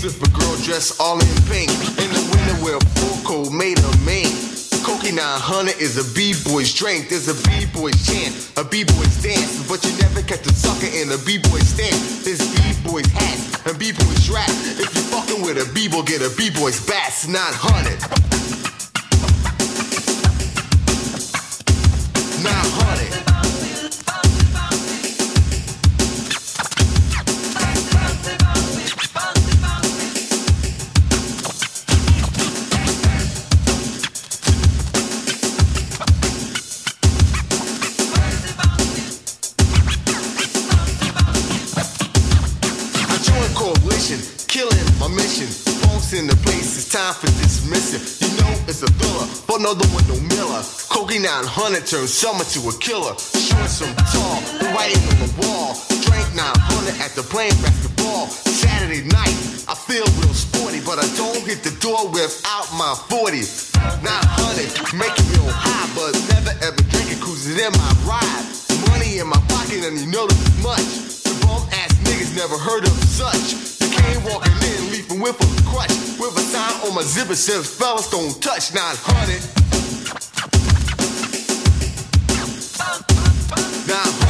If a girl dressed all in pink, in the winter wear a full coat made of mink. Cokie 900 is a b-boy's drink. There's a b-boy's chant, a b-boy's dance, but you never catch a sucker in a b-boy's stance. There's b-boy's hat and b-boy's rap. If you fucking with a b-boy, get a b-boy's bass. 900. 900. Killing my mission, folks in the place, it's time for dismissing. You know it's a thriller, but no the one no Miller. Cokie 900 turns summer to a killer. Short some tall, writing on the wall. Drank 900 at the playing basketball. Saturday night, I feel real sporty, but I don't hit the door without my 40. 900, making me real high, but never ever drinking, cruising in my ride. Money in my pocket and you know this much. The bum ass niggas never heard of such. Came walking in, leaping with a crutch, with a sign on my zipper says fellas don't touch 900. 900.